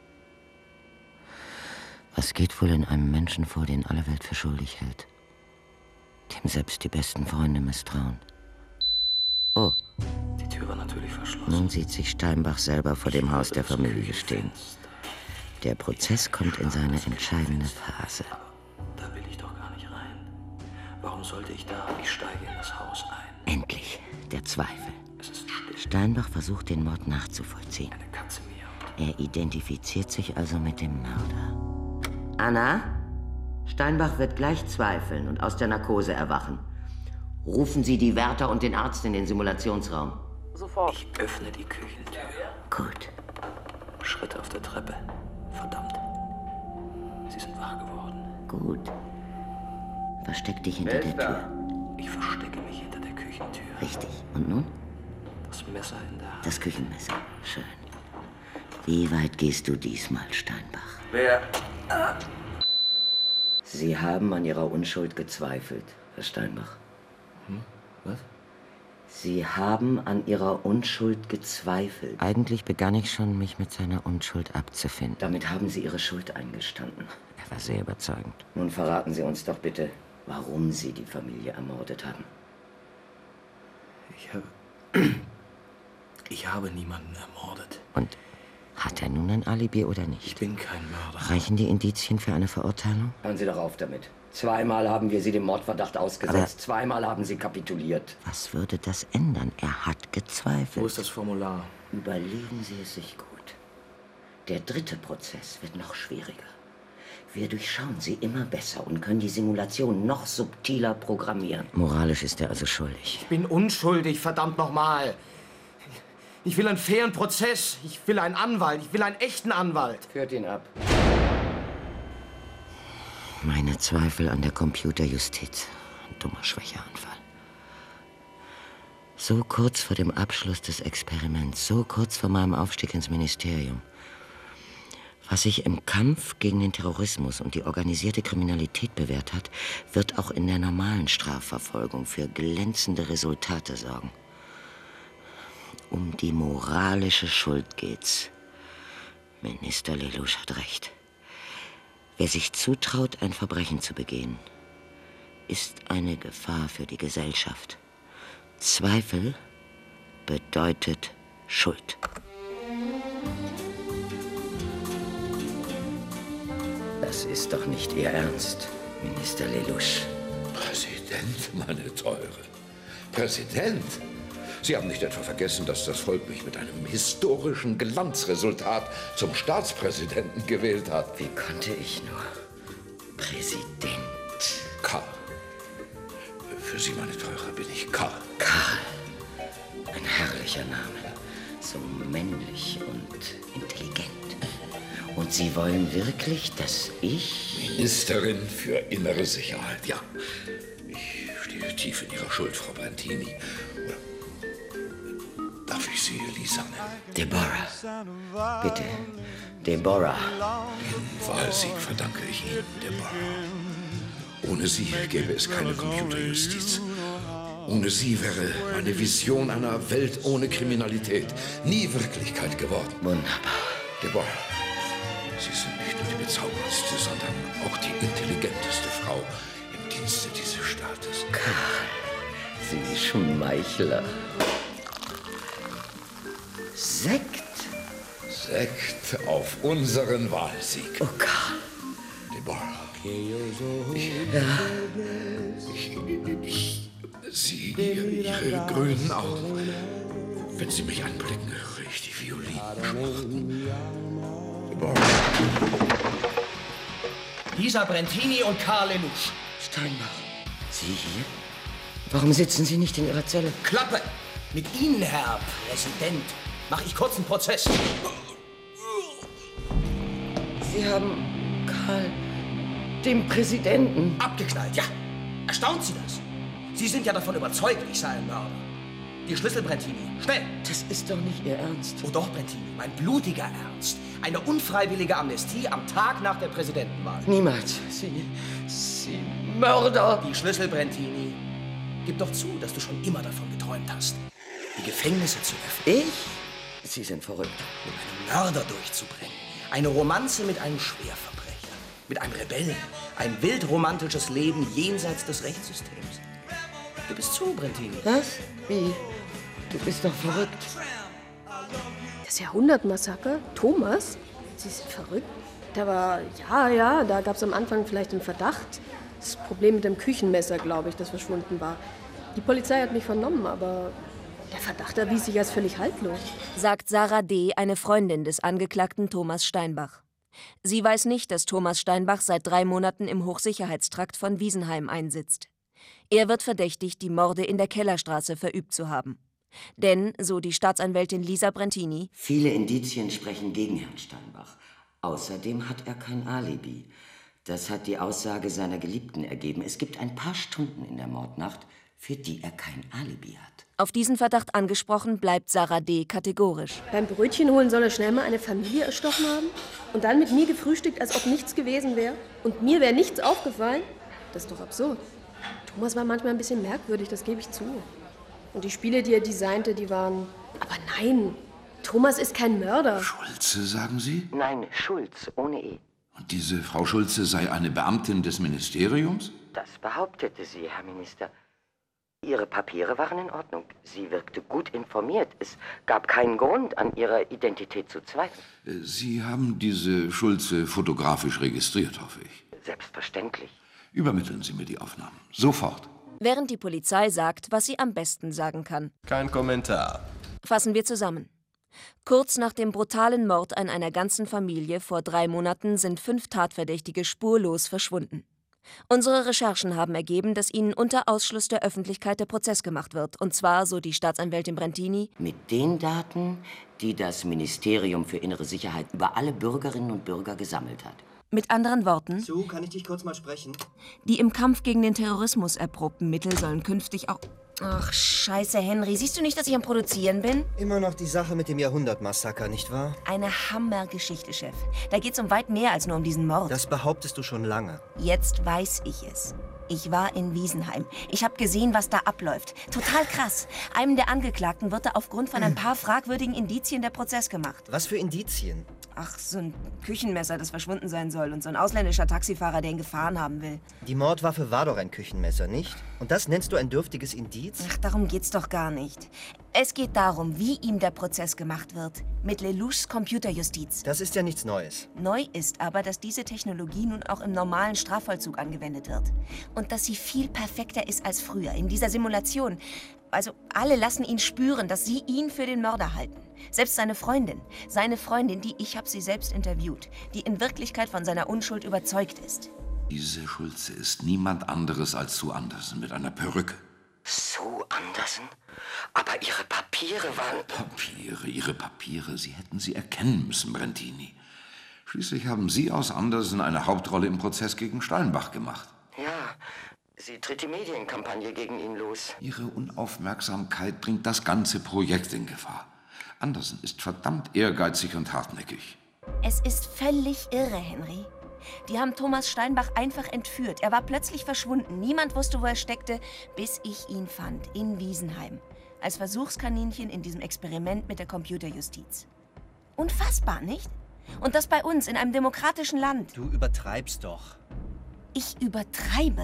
Was geht wohl in einem Menschen vor, den alle Welt für schuldig hält? Dem selbst die besten Freunde misstrauen. Oh. Die Tür war natürlich verschlossen. Nun sieht sich Steinbach selber vor dem Haus der Familie stehen. Der Prozess kommt in seine entscheidende Phase. Da will ich doch gar nicht rein. Warum sollte ich da? Ich steige in das Haus ein. Endlich, der Zweifel. Es ist still. Steinbach versucht, den Mord nachzuvollziehen. Eine Katze miaut. Er identifiziert sich also mit dem Mörder. Anna, Steinbach wird gleich zweifeln und aus der Narkose erwachen. Rufen Sie die Wärter und den Arzt in den Simulationsraum. Sofort. Ich öffne die Küchentür. Gut. Schritte auf der Treppe. Verdammt. Sie sind wach geworden. Gut. Versteck dich hinter der Tür. Ich verstecke mich hinter der Küchentür. Richtig. Und nun? Das Messer in der Hand. Das Küchenmesser. Schön. Wie weit gehst du diesmal, Steinbach? Wer? Sie haben an Ihrer Unschuld gezweifelt, Herr Steinbach. Was? Sie haben an Ihrer Unschuld gezweifelt. Eigentlich begann ich schon, mich mit seiner Unschuld abzufinden. Damit haben Sie Ihre Schuld eingestanden. Er war sehr überzeugend. Nun verraten Sie uns doch bitte, warum Sie die Familie ermordet haben. Ich habe Ich habe niemanden ermordet. Und hat er nun ein Alibi oder nicht? Ich bin kein Mörder. Reichen die Indizien für eine Verurteilung? Hören Sie doch auf damit. Zweimal haben wir Sie dem Mordverdacht ausgesetzt. Zweimal haben Sie kapituliert. Was würde das ändern? Er hat gezweifelt. Wo ist das Formular? Überlegen Sie es sich gut. Der dritte Prozess wird noch schwieriger. Wir durchschauen sie immer besser und können die Simulation noch subtiler programmieren. Moralisch ist er also schuldig. Ich bin unschuldig, verdammt nochmal. Ich will einen fairen Prozess. Ich will einen Anwalt. Ich will einen echten Anwalt. Führt ihn ab. Meine Zweifel an der Computerjustiz. Ein dummer Schwächeanfall. So kurz vor dem Abschluss des Experiments, so kurz vor meinem Aufstieg ins Ministerium. Was sich im Kampf gegen den Terrorismus und die organisierte Kriminalität bewährt hat, wird auch in der normalen Strafverfolgung für glänzende Resultate sorgen. Um die moralische Schuld geht's. Minister Lelouch hat recht. Wer sich zutraut, ein Verbrechen zu begehen, ist eine Gefahr für die Gesellschaft. Zweifel bedeutet Schuld. Das ist doch nicht Ihr Ernst, Minister Lelouch. Präsident, meine Teure. Präsident? Sie haben nicht etwa vergessen, dass das Volk mich mit einem historischen Glanzresultat zum Staatspräsidenten gewählt hat. Wie konnte ich nur? Präsident. Karl. Für Sie, meine Teure, bin ich Karl. Karl. Ein herrlicher Name. So männlich und intelligent. Und Sie wollen wirklich, dass ich... Ministerin für innere Sicherheit, ja. Ich stehe tief in Ihrer Schuld, Frau Brentini. Oder darf ich Sie Elisa nennen? Deborah. Bitte. Deborah. Den Wahlsieg verdanke ich Ihnen, Deborah. Ohne Sie gäbe es keine Computerjustiz. Ohne Sie wäre meine Vision einer Welt ohne Kriminalität nie Wirklichkeit geworden. Wunderbar. Deborah. Sie sind nicht nur die bezauberndste, sondern auch die intelligenteste Frau im Dienste dieses Staates. Karl, Sie Schmeichler. Sekt? Sekt auf unseren Wahlsieg. Oh, Karl. Deborah. Sie, Ihre grünen Augen. Wenn Sie mich anblicken, höre ich die Violinen schmachten. Lisa Brentini und Karl Lelouch. Steinbach. Sie hier? Warum sitzen Sie nicht in Ihrer Zelle? Klappe! Mit Ihnen, Herr Präsident, mache ich kurz einen Prozess. Sie haben Karl, dem Präsidenten... Abgeknallt, ja. Erstaunt Sie das? Sie sind ja davon überzeugt, ich sei ein Mörder. Die Schlüssel, Brentini. Schnell! Das ist doch nicht Ihr Ernst. Oh doch, Brentini. Mein blutiger Ernst. Eine unfreiwillige Amnestie am Tag nach der Präsidentenwahl. Niemals. Sie Mörder! Die Schlüssel, Brentini. Gib doch zu, dass du schon immer davon geträumt hast, die Gefängnisse zu öffnen. Ich? Sie sind verrückt. Um einen Mörder durchzubringen. Eine Romanze mit einem Schwerverbrecher. Mit einem Rebellen. Ein wildromantisches Leben jenseits des Rechtssystems. Gib es zu, Brentini. Was? Wie? Du bist doch verrückt. Das Jahrhundertmassaker? Thomas? Sie sind verrückt? Da war, ja, da gab es am Anfang vielleicht einen Verdacht. Das Problem mit dem Küchenmesser, glaube ich, das verschwunden war. Die Polizei hat mich vernommen, aber der Verdacht erwies sich als völlig haltlos. Sagt Sarah D., eine Freundin des Angeklagten Thomas Steinbach. Sie weiß nicht, dass Thomas Steinbach seit 3 Monaten im Hochsicherheitstrakt von Wiesenheim einsitzt. Er wird verdächtigt, die Morde in der Kellerstraße verübt zu haben. Denn, so die Staatsanwältin Lisa Brentini, viele Indizien sprechen gegen Herrn Steinbach. Außerdem hat er kein Alibi. Das hat die Aussage seiner Geliebten ergeben. Es gibt ein paar Stunden in der Mordnacht, für die er kein Alibi hat. Auf diesen Verdacht angesprochen, bleibt Sarah D. kategorisch. Beim Brötchen holen soll er schnell mal eine Familie erstochen haben? Und dann mit mir gefrühstückt, als ob nichts gewesen wäre? Und mir wäre nichts aufgefallen? Das ist doch absurd. Thomas war manchmal ein bisschen merkwürdig, das gebe ich zu. Und die Spiele, die er designte, die waren... Aber nein, Thomas ist kein Mörder. Schulze, sagen Sie? Nein, Schulz, ohne E. Und diese Frau Schulze sei eine Beamtin des Ministeriums? Das behauptete sie, Herr Minister. Ihre Papiere waren in Ordnung. Sie wirkte gut informiert. Es gab keinen Grund, an ihrer Identität zu zweifeln. Sie haben diese Schulze fotografisch registriert, hoffe ich. Selbstverständlich. Übermitteln Sie mir die Aufnahmen. Sofort. Während die Polizei sagt, was sie am besten sagen kann. Kein Kommentar. Fassen wir zusammen. Kurz nach dem brutalen Mord an einer ganzen Familie vor 3 Monaten sind 5 Tatverdächtige spurlos verschwunden. Unsere Recherchen haben ergeben, dass ihnen unter Ausschluss der Öffentlichkeit der Prozess gemacht wird. Und zwar, so die Staatsanwältin Brentini, mit den Daten, die das Ministerium für innere Sicherheit über alle Bürgerinnen und Bürger gesammelt hat. Mit anderen Worten, Sue, kann ich dich kurz mal sprechen? Die im Kampf gegen den Terrorismus erprobten Mittel sollen künftig auch... Ach, scheiße, Henry. Siehst du nicht, dass ich am Produzieren bin? Immer noch die Sache mit dem Jahrhundertmassaker, nicht wahr? Eine Hammergeschichte, Chef. Da geht's um weit mehr als nur um diesen Mord. Das behauptest du schon lange. Jetzt weiß ich es. Ich war in Wiesenheim. Ich habe gesehen, was da abläuft. Total krass. Einem der Angeklagten wird da aufgrund von ein paar fragwürdigen Indizien der Prozess gemacht. Was für Indizien? Ach, so ein Küchenmesser, das verschwunden sein soll und so ein ausländischer Taxifahrer, der ihn gefahren haben will. Die Mordwaffe war doch ein Küchenmesser, nicht? Und das nennst du ein dürftiges Indiz? Ach, darum geht's doch gar nicht. Es geht darum, wie ihm der Prozess gemacht wird. Mit Lelouchs Computerjustiz. Das ist ja nichts Neues. Neu ist aber, dass diese Technologie nun auch im normalen Strafvollzug angewendet wird. Und dass sie viel perfekter ist als früher, in dieser Simulation. Also alle lassen ihn spüren, dass sie ihn für den Mörder halten. Selbst seine Freundin, ich habe sie selbst interviewt, die in Wirklichkeit von seiner Unschuld überzeugt ist. Diese Schulze ist niemand anderes als Sue Anderson mit einer Perücke. Sue Anderson? Aber Ihre Papiere waren... Ihre Papiere, Sie hätten sie erkennen müssen, Brentini. Schließlich haben Sie aus Anderson eine Hauptrolle im Prozess gegen Steinbach gemacht. Ja, sie tritt die Medienkampagne gegen ihn los. Ihre Unaufmerksamkeit bringt das ganze Projekt in Gefahr. Anderson ist verdammt ehrgeizig und hartnäckig. Es ist völlig irre, Henry. Die haben Thomas Steinbach einfach entführt. Er war plötzlich verschwunden. Niemand wusste, wo er steckte, bis ich ihn fand, in Wiesenheim. Als Versuchskaninchen in diesem Experiment mit der Computerjustiz. Unfassbar, nicht? Und das bei uns, in einem demokratischen Land. Du übertreibst doch. Ich übertreibe?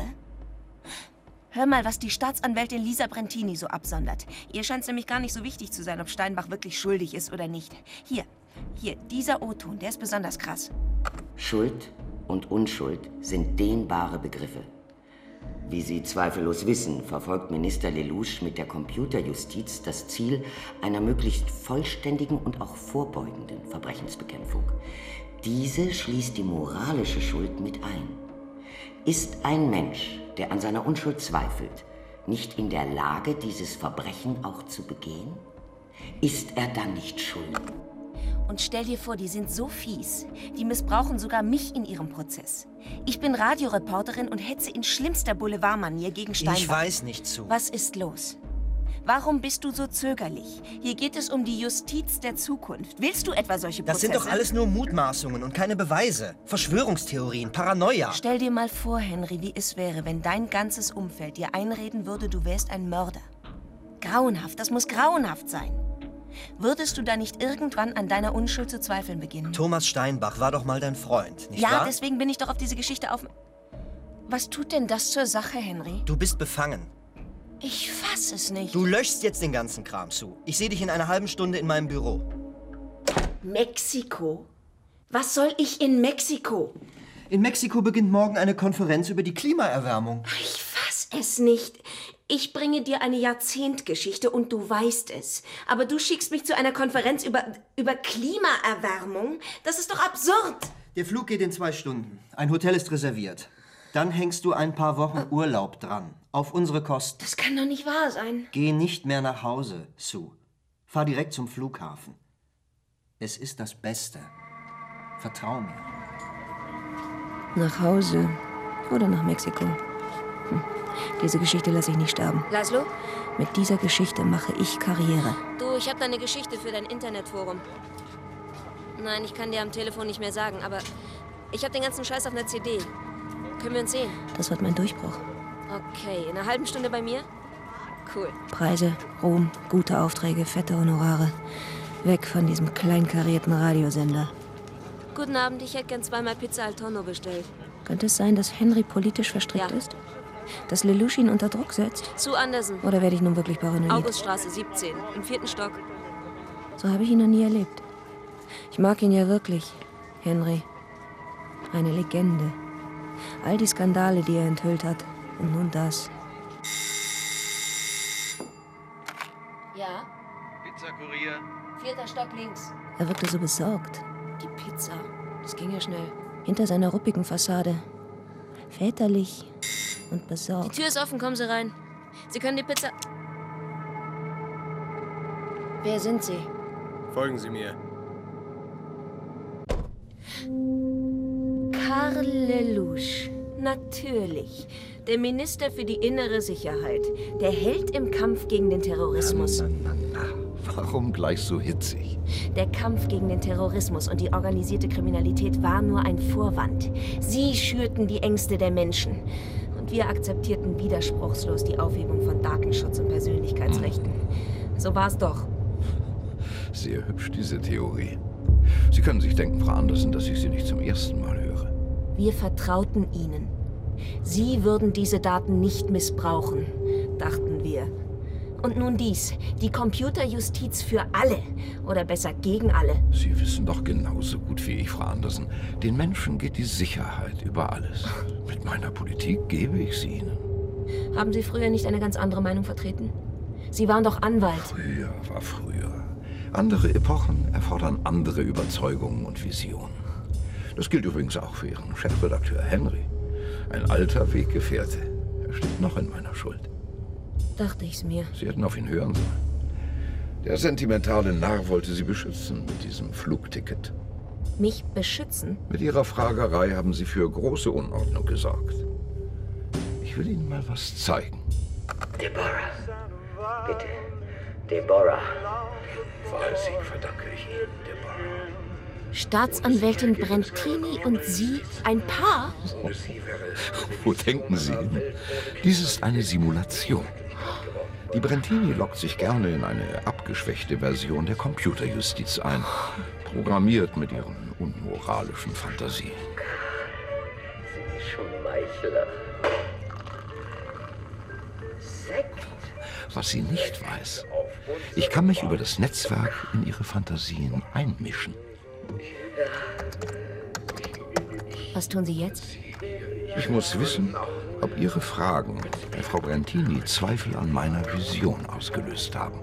Hör mal, was die Staatsanwältin Lisa Brentini so absondert. Ihr scheint es nämlich gar nicht so wichtig zu sein, ob Steinbach wirklich schuldig ist oder nicht. Hier, dieser O-Ton, der ist besonders krass. Schuld und Unschuld sind dehnbare Begriffe. Wie Sie zweifellos wissen, verfolgt Minister Lelouch mit der Computerjustiz das Ziel einer möglichst vollständigen und auch vorbeugenden Verbrechensbekämpfung. Diese schließt die moralische Schuld mit ein. Ist ein Mensch, der an seiner Unschuld zweifelt, nicht in der Lage, dieses Verbrechen auch zu begehen? Ist er dann nicht schuldig? Und stell dir vor, die sind so fies. Die missbrauchen sogar mich in ihrem Prozess. Ich bin Radioreporterin und hetze in schlimmster Boulevardmanier gegen Steinbach. Ich weiß nicht, Sue. Was ist los? Warum bist du so zögerlich? Hier geht es um die Justiz der Zukunft. Willst du etwa solche Prozesse? Das sind doch alles nur Mutmaßungen und keine Beweise. Verschwörungstheorien, Paranoia. Stell dir mal vor, Henry, wie es wäre, wenn dein ganzes Umfeld dir einreden würde, du wärst ein Mörder. Grauenhaft, das muss grauenhaft sein. Würdest du da nicht irgendwann an deiner Unschuld zu zweifeln beginnen? Thomas Steinbach war doch mal dein Freund, nicht wahr? Ja, deswegen bin ich doch auf diese Geschichte auf... Was tut denn das zur Sache, Henry? Du bist befangen. Ich fass es nicht. Du löschst jetzt den ganzen Kram, Sue. Ich sehe dich in einer halben Stunde in meinem Büro. Mexiko? Was soll ich in Mexiko? In Mexiko beginnt morgen eine Konferenz über die Klimaerwärmung. Ich fass es nicht. Ich bringe dir eine Jahrzehntgeschichte und du weißt es. Aber du schickst mich zu einer Konferenz über Klimaerwärmung? Das ist doch absurd. Der Flug geht in 2 Stunden. Ein Hotel ist reserviert. Dann hängst du ein paar Wochen Urlaub dran. Auf unsere Kosten. Das kann doch nicht wahr sein. Geh nicht mehr nach Hause, Sue. Fahr direkt zum Flughafen. Es ist das Beste. Vertrau mir. Nach Hause oder nach Mexiko? Diese Geschichte lasse ich nicht sterben. Laszlo? Mit dieser Geschichte mache ich Karriere. Du, ich habe da eine Geschichte für dein Internetforum. Nein, ich kann dir am Telefon nicht mehr sagen, aber ich habe den ganzen Scheiß auf einer CD. Können wir uns sehen? Das wird mein Durchbruch. Okay, in einer halben Stunde bei mir? Cool. Preise, Ruhm, gute Aufträge, fette Honorare. Weg von diesem kleinkarierten Radiosender. Guten Abend, ich hätte gern 2-mal Pizza al Tonno bestellt. Könnte es sein, dass Henry politisch verstrickt ist? Dass Lelouch ihn unter Druck setzt? Sue Anderson. Oder werde ich nun wirklich paranoid? Auguststraße 17, im 4. Stock. So habe ich ihn noch nie erlebt. Ich mag ihn ja wirklich, Henry. Eine Legende. All die Skandale, die er enthüllt hat. Und nun das. Ja? Pizzakurier. 4. Stock links. Er wirkte so besorgt. Die Pizza. Das ging ja schnell. Hinter seiner ruppigen Fassade. Väterlich und besorgt. Die Tür ist offen, kommen Sie rein. Sie können die Pizza... Wer sind Sie? Folgen Sie mir. Karl Lelouch. Natürlich. Der Minister für die innere Sicherheit. Der Held im Kampf gegen den Terrorismus. Warum gleich so hitzig? Der Kampf gegen den Terrorismus und die organisierte Kriminalität war nur ein Vorwand. Sie schürten die Ängste der Menschen. Und wir akzeptierten widerspruchslos die Aufhebung von Datenschutz und Persönlichkeitsrechten. So war's doch. Sehr hübsch, diese Theorie. Sie können sich denken, Frau Anderson, dass ich sie nicht zum ersten Mal höre. Wir vertrauten ihnen. Sie würden diese Daten nicht missbrauchen, dachten wir. Und nun dies, die Computerjustiz für alle, oder besser gegen alle. Sie wissen doch genauso gut wie ich, Frau Anderson, den Menschen geht die Sicherheit über alles. Mit meiner Politik gebe ich sie ihnen. Haben Sie früher nicht eine ganz andere Meinung vertreten? Sie waren doch Anwalt. Früher war früher. Andere Epochen erfordern andere Überzeugungen und Visionen. Das gilt übrigens auch für Ihren Chefredakteur Henry. Ein alter Weggefährte. Er steht noch in meiner Schuld. Dachte ich's mir. Sie hätten auf ihn hören sollen. Der sentimentale Narr wollte Sie beschützen mit diesem Flugticket. Mich beschützen? Mit Ihrer Fragerei haben Sie für große Unordnung gesorgt. Ich will Ihnen mal was zeigen. Deborah. Bitte. Deborah. Wahlsieg verdanke ich Ihnen, Deborah. Staatsanwältin Brentini und Sie ein Paar? Wo denken Sie hin? Dies ist eine Simulation. Die Brentini lockt sich gerne in eine abgeschwächte Version der Computerjustiz ein, programmiert mit ihren unmoralischen Fantasien. Sie Schmeichler. Sekt. Was sie nicht weiß, ich kann mich über das Netzwerk in ihre Fantasien einmischen. Was tun Sie jetzt? Ich muss wissen, ob Ihre Fragen bei Frau Brentini Zweifel an meiner Vision ausgelöst haben.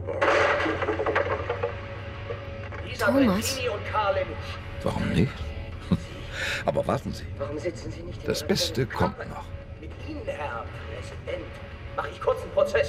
Thomas? Warum nicht? Aber warten Sie. Warum sitzen Sie nicht Das Beste kommt noch. Mit Ihnen, Herr Präsident, mache ich kurz einen Prozess.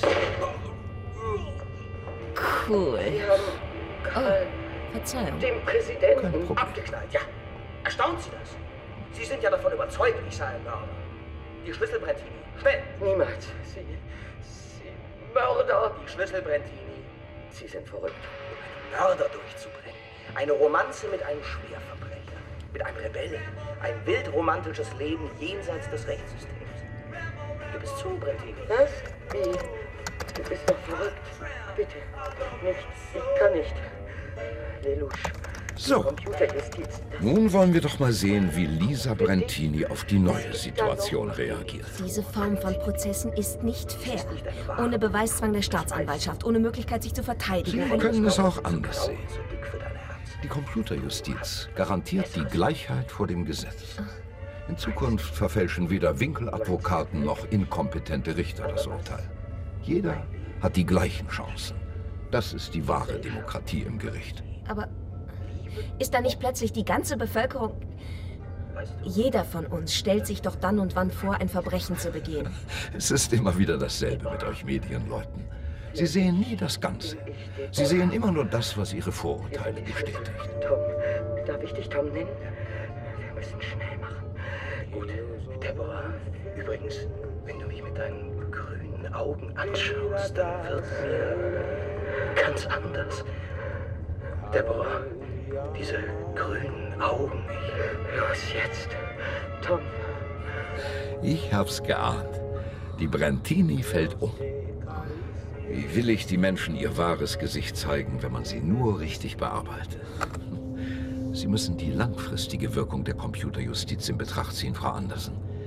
Cool. Sie haben Oh, Verzeihung. dem Präsidenten abgeknallt, ja. Erstaunt Sie das? Sie sind ja davon überzeugt, ich sei ein Mörder. Die Schlüssel, Brentini. Schnell! Niemals. Sie Mörder! Die Schlüssel, Brentini. Sie sind verrückt. Um einen Mörder durchzubringen. Eine Romanze mit einem Schwerverbrecher. Mit einem Rebellen. Ein wildromantisches Leben jenseits des Rechtssystems. Gib es zu, Brentini. Was? Wie? Du bist doch verrückt. Bitte. Nichts. Ich kann nicht. Lelouch. So, Computerjustiz. nun wollen wir doch mal sehen, wie Lisa Brentini auf die neue Situation reagiert. Diese Form von Prozessen ist nicht fair. Ohne Beweiszwang der Staatsanwaltschaft, ohne Möglichkeit, sich zu verteidigen. Sie können es auch anders sehen. Die Computerjustiz garantiert die Gleichheit vor dem Gesetz. In Zukunft verfälschen weder Winkeladvokaten noch inkompetente Richter das Urteil. Jeder hat die gleichen Chancen. Das ist die wahre Demokratie im Gericht. Aber ist da nicht plötzlich die ganze Bevölkerung... Jeder von uns stellt sich doch dann und wann vor, ein Verbrechen zu begehen. Es ist immer wieder dasselbe mit euch Medienleuten. Sie sehen nie das Ganze. Sie sehen immer nur das, was ihre Vorurteile bestätigt. Tom, darf ich dich Tom nennen? Wir müssen schnell machen. Gut. Deborah, übrigens, wenn du mich mit deinen grünen Augen anschaust, dann wird mir ganz anders. Deborah, diese grünen Augen. Los jetzt. Tom. Ich hab's geahnt. Die Brentini fällt um. Wie will ich die Menschen ihr wahres Gesicht zeigen, wenn man sie nur richtig bearbeitet? Sie müssen die langfristige Wirkung der Computerjustiz in Betracht ziehen, Frau Anderson.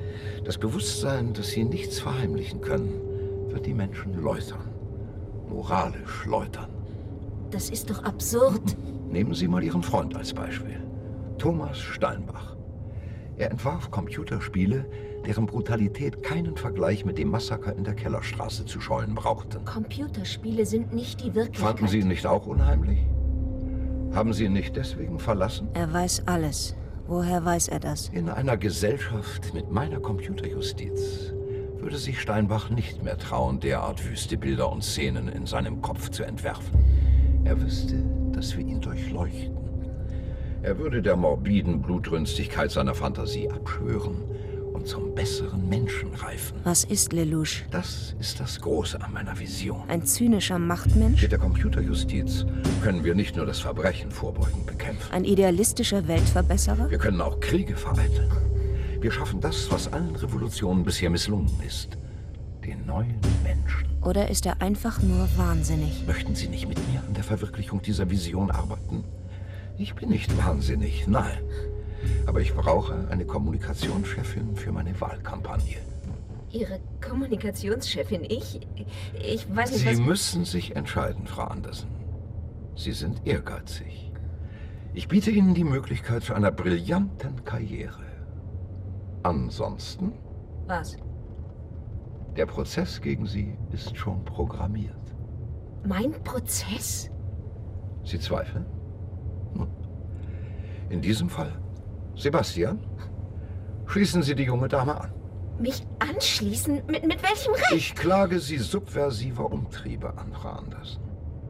Das Bewusstsein, dass sie nichts verheimlichen können, wird die Menschen läutern. Moralisch läutern. Das ist doch absurd. Nehmen Sie mal Ihren Freund als Beispiel. Thomas Steinbach. Er entwarf Computerspiele, deren Brutalität keinen Vergleich mit dem Massaker in der Kellerstraße zu scheuen brauchten. Computerspiele sind nicht die Wirklichkeit. Fanden Sie ihn nicht auch unheimlich? Haben Sie ihn nicht deswegen verlassen? Er weiß alles. Woher weiß er das? In einer Gesellschaft mit meiner Computerjustiz würde sich Steinbach nicht mehr trauen, derart wüste Bilder und Szenen in seinem Kopf zu entwerfen. Er wüsste, dass wir ihn durchleuchten. Er würde der morbiden Blutrünstigkeit seiner Fantasie abschwören und zum besseren Menschen reifen. Was ist Lelouch? Das ist das Große an meiner Vision. Ein zynischer Machtmensch? Mit der Computerjustiz können wir nicht nur das Verbrechen vorbeugend bekämpfen. Ein idealistischer Weltverbesserer? Wir können auch Kriege vereiteln. Wir schaffen das, was allen Revolutionen bisher misslungen ist. Den neuen Menschen. Oder ist er einfach nur wahnsinnig? Möchten Sie nicht mit mir an der Verwirklichung dieser Vision arbeiten? Ich bin nicht wahnsinnig, nein. Aber ich brauche eine Kommunikationschefin für meine Wahlkampagne. Ihre Kommunikationschefin? Ich weiß nicht, Sie was... müssen sich entscheiden, Frau Andersen. Sie sind ehrgeizig. Ich biete Ihnen die Möglichkeit zu einer brillanten Karriere. Ansonsten? Was? Der Prozess gegen Sie ist schon programmiert. Mein Prozess? Sie zweifeln? Nun, in diesem Fall, Sebastian, schließen Sie die junge Dame an. Mich anschließen? Mit welchem Recht? Ich klage Sie subversiver Umtriebe an, Frau Andersen.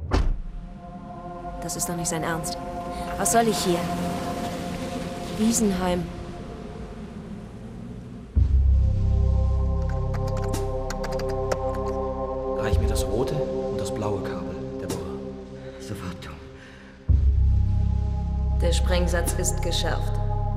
Das ist doch nicht sein Ernst. Was soll ich hier? Wiesenheim. Reich mir das rote und das blaue Kabel, Deborah. Sofort, Tom. Der Sprengsatz ist geschärft.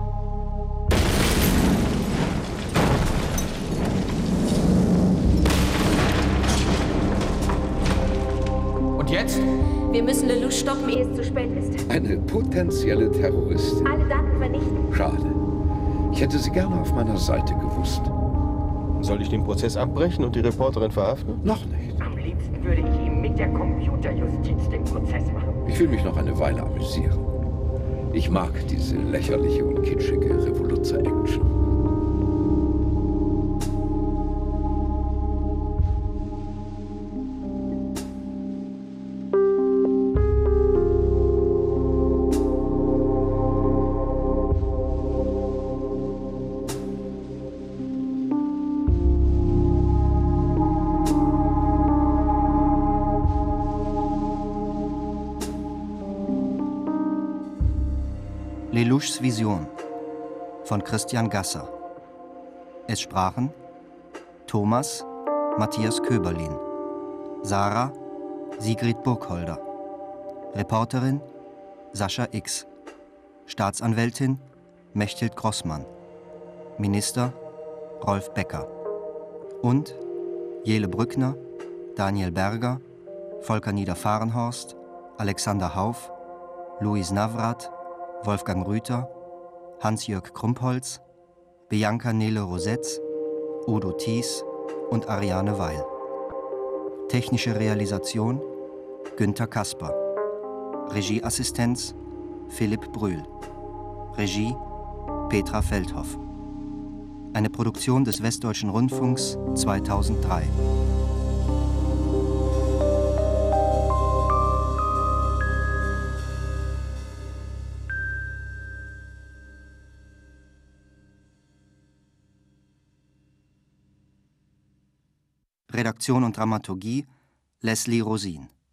Und jetzt? Wir müssen Lelouch stoppen, ehe es zu spät ist. Eine potenzielle Terroristin. Alle Daten vernichten. Schade. Ich hätte sie gerne auf meiner Seite gewusst. Soll ich den Prozess abbrechen und die Reporterin verhaften? Noch nicht. Am liebsten würde ich ihm mit der Computerjustiz den Prozess machen. Ich will mich noch eine Weile amüsieren. Ich mag diese lächerliche und kitschige Revoluzzer-Action. Lelouchs Vision von Christian Gasser. Es sprachen Thomas Matthias Köberlin, Sarah Sigrid Burgholder, Reporterin Sascha X, Staatsanwältin Mechthild Grossmann, Minister Rolf Becker und Jele Brückner, Daniel Berger, Volker Nieder-Fahrenhorst, Alexander Hauf, Louis Navrat, Wolfgang Rüther, Hans-Jörg Krumpholz, Bianca Nele Rosetz, Udo Thies und Ariane Weil. Technische Realisation Günther Kasper. Regieassistenz Philipp Brühl. Regie Petra Feldhoff. Eine Produktion des Westdeutschen Rundfunks 2003. Redaktion und Dramaturgie Leslie Rosin.